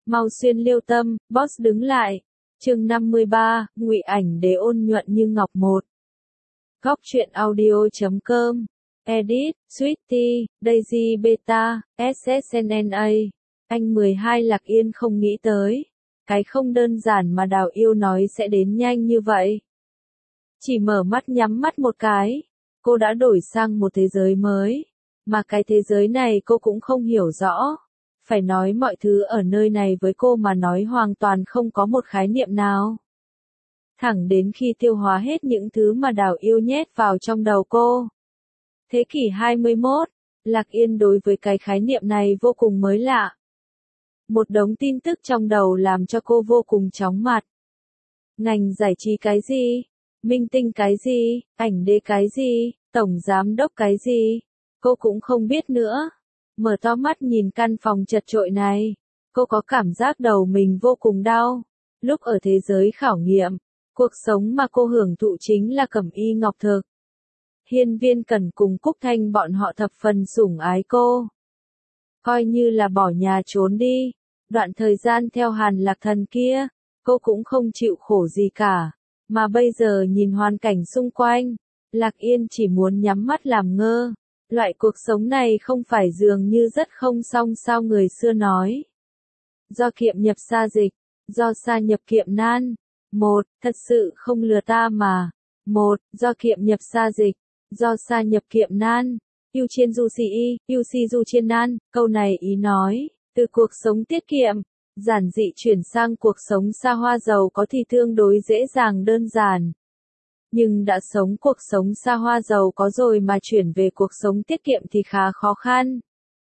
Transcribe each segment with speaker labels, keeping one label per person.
Speaker 1: Mau xuyên liêu tâm, boss đứng lại. Chương 53, Ngụy Ảnh Đế ôn nhuận như ngọc một. Góc truyện audio.com. Edit, Sweetie, Daisy Beta, SSNNA. Anh 12 Lạc Yên không nghĩ tới. Cái không đơn giản mà Đào Yêu nói sẽ đến nhanh như vậy. Chỉ mở mắt nhắm mắt một cái, cô đã đổi sang một thế giới mới. Mà cái thế giới này cô cũng không hiểu rõ. Phải nói mọi thứ ở nơi này với cô mà nói hoàn toàn không có một khái niệm nào. Thẳng đến khi tiêu hóa hết những thứ mà Đào Yêu nhét vào trong đầu cô. Thế kỷ 21, Lạc Yên đối với cái khái niệm này vô cùng mới lạ. Một đống tin tức trong đầu làm cho cô vô cùng chóng mặt. Ngành giải trí cái gì? Minh tinh cái gì? Ảnh đế cái gì? Tổng giám đốc cái gì? Cô cũng không biết nữa. Mở to mắt nhìn căn phòng chật chội này, cô có cảm giác đầu mình vô cùng đau. Lúc ở thế giới khảo nghiệm, cuộc sống mà cô hưởng thụ chính là cẩm y ngọc thực. Hiên Viên Cẩn cùng Cúc Thanh bọn họ thập phần sủng ái cô. Coi như là bỏ nhà trốn đi, đoạn thời gian theo Hàn Lạc Thần kia, cô cũng không chịu khổ gì cả. Mà bây giờ nhìn hoàn cảnh xung quanh, Lạc Yên chỉ muốn nhắm mắt làm ngơ. Loại cuộc sống này không phải dường như rất không xong sao người xưa nói. Do kiệm nhập sa dịch, do sa nhập kiệm nan. Một, thật sự không lừa ta mà. Một, do kiệm nhập sa dịch, do sa nhập kiệm nan. Yêu chiên du si y, yêu si du chiên nan. Câu này ý nói, từ cuộc sống tiết kiệm, giản dị chuyển sang cuộc sống xa hoa giàu có thì tương đối dễ dàng đơn giản. Nhưng đã sống cuộc sống xa hoa giàu có rồi mà chuyển về cuộc sống tiết kiệm thì khá khó khăn.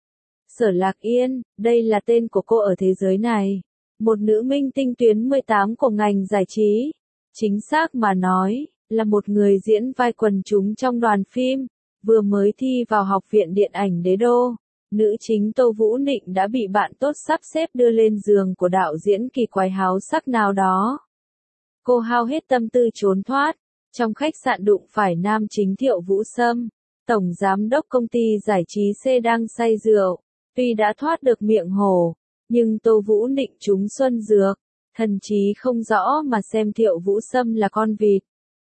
Speaker 1: Sở Lạc Yên, đây là tên của cô ở thế giới này. Một nữ minh tinh tuyến 18 của ngành giải trí. Chính xác mà nói, là một người diễn vai quần chúng trong đoàn phim, vừa mới thi vào học viện điện ảnh Đế Đô. Nữ chính Tô Vũ Nịnh đã bị bạn tốt sắp xếp đưa lên giường của đạo diễn kỳ quái háo sắc nào đó. Cô hao hết tâm tư trốn thoát. Trong khách sạn đụng phải nam chính Thiệu Vũ Sâm, tổng giám đốc công ty giải trí C đang say rượu. Tuy đã thoát được miệng hổ, nhưng Tô Vũ Nịnh trúng xuân dược, thần trí không rõ mà xem Thiệu Vũ Sâm là con vịt.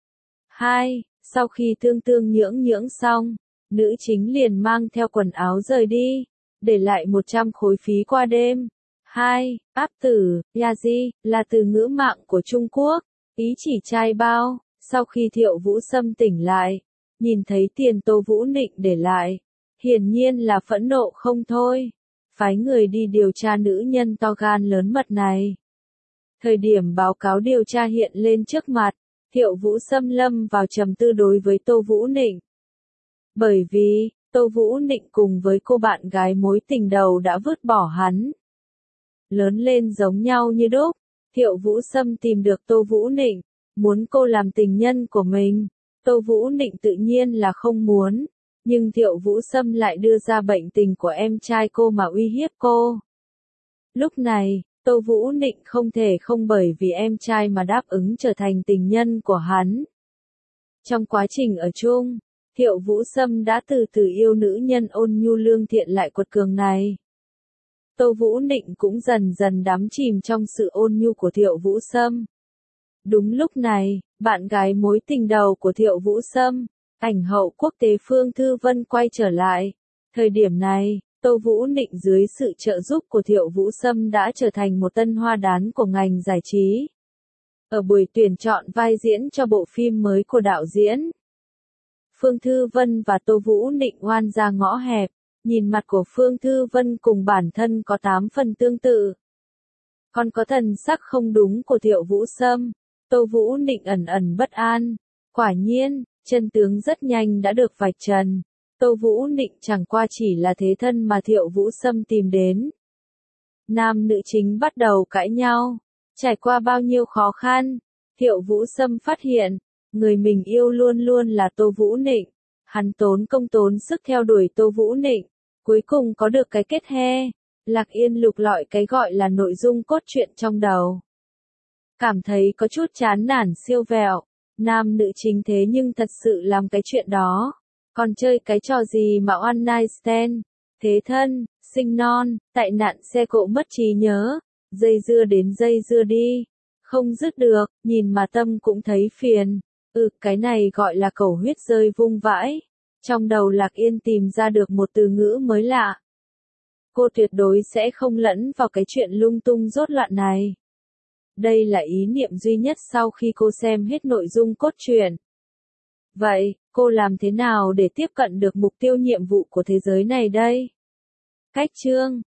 Speaker 1: 2. Sau khi tương tương nhưỡng nhưỡng xong, nữ chính liền mang theo quần áo rời đi, để lại 100 khối phí qua đêm. 2. Áp tử, yaji, là từ ngữ mạng của Trung Quốc, ý chỉ trai bao. Sau khi Thiệu Vũ Sâm tỉnh lại, nhìn thấy tiền Tô Vũ Nịnh để lại, hiển nhiên là phẫn nộ không thôi, phái người đi điều tra nữ nhân to gan lớn mật này. Thời điểm báo cáo điều tra hiện lên trước mặt, Thiệu Vũ Sâm lâm vào trầm tư đối với Tô Vũ Nịnh. Bởi vì, Tô Vũ Nịnh cùng với cô bạn gái mối tình đầu đã vứt bỏ hắn. Lớn lên giống nhau như đúc, Thiệu Vũ Sâm tìm được Tô Vũ Nịnh. Muốn cô làm tình nhân của mình, Tô Vũ Nịnh tự nhiên là không muốn, nhưng Thiệu Vũ Sâm lại đưa ra bệnh tình của em trai cô mà uy hiếp cô. Lúc này, Tô Vũ Nịnh không thể không bởi vì em trai mà đáp ứng trở thành tình nhân của hắn. Trong quá trình ở chung, Thiệu Vũ Sâm đã từ từ yêu nữ nhân ôn nhu lương thiện lại quật cường này. Tô Vũ Nịnh cũng dần dần đắm chìm trong sự ôn nhu của Thiệu Vũ Sâm. Đúng lúc này, bạn gái mối tình đầu của Thiệu Vũ Sâm, ảnh hậu quốc tế Phương Thư Vân quay trở lại. Thời điểm này, Tô Vũ Nịnh dưới sự trợ giúp của Thiệu Vũ Sâm đã trở thành một tân hoa đán của ngành giải trí. Ở buổi tuyển chọn vai diễn cho bộ phim mới của đạo diễn, Phương Thư Vân và Tô Vũ Nịnh oan ra ngõ hẹp, nhìn mặt của Phương Thư Vân cùng bản thân có 8 phần tương tự. Còn có thần sắc không đúng của Thiệu Vũ Sâm. Tô Vũ Nịnh ẩn ẩn bất an. Quả nhiên, chân tướng rất nhanh đã được vạch trần. Tô Vũ Nịnh chẳng qua chỉ là thế thân mà Thiệu Vũ Sâm tìm đến. Nam nữ chính bắt đầu cãi nhau. Trải qua bao nhiêu khó khăn, Thiệu Vũ Sâm phát hiện, người mình yêu luôn luôn là Tô Vũ Nịnh. Hắn tốn công tốn sức theo đuổi Tô Vũ Nịnh. Cuối cùng có được cái kết he. Lạc Yên lục lọi cái gọi là nội dung cốt truyện trong đầu. Cảm thấy có chút chán nản siêu vẹo, nam nữ chính thế nhưng thật sự làm cái chuyện đó. Còn chơi cái trò gì mà one night stand, thế thân, sinh non, tại nạn xe cộ mất trí nhớ, Dây dưa đến dây dưa đi. Không dứt được, nhìn mà tâm cũng thấy phiền. Cái này gọi là cầu huyết rơi vung vãi. Trong đầu Lạc Yên tìm ra được một từ ngữ mới lạ. Cô tuyệt đối sẽ không lẫn vào cái chuyện lung tung rốt loạn này. Đây là ý niệm duy nhất sau khi cô xem hết nội dung cốt truyện. Vậy, cô làm thế nào để tiếp cận được mục tiêu nhiệm vụ của thế giới này đây? Cách chương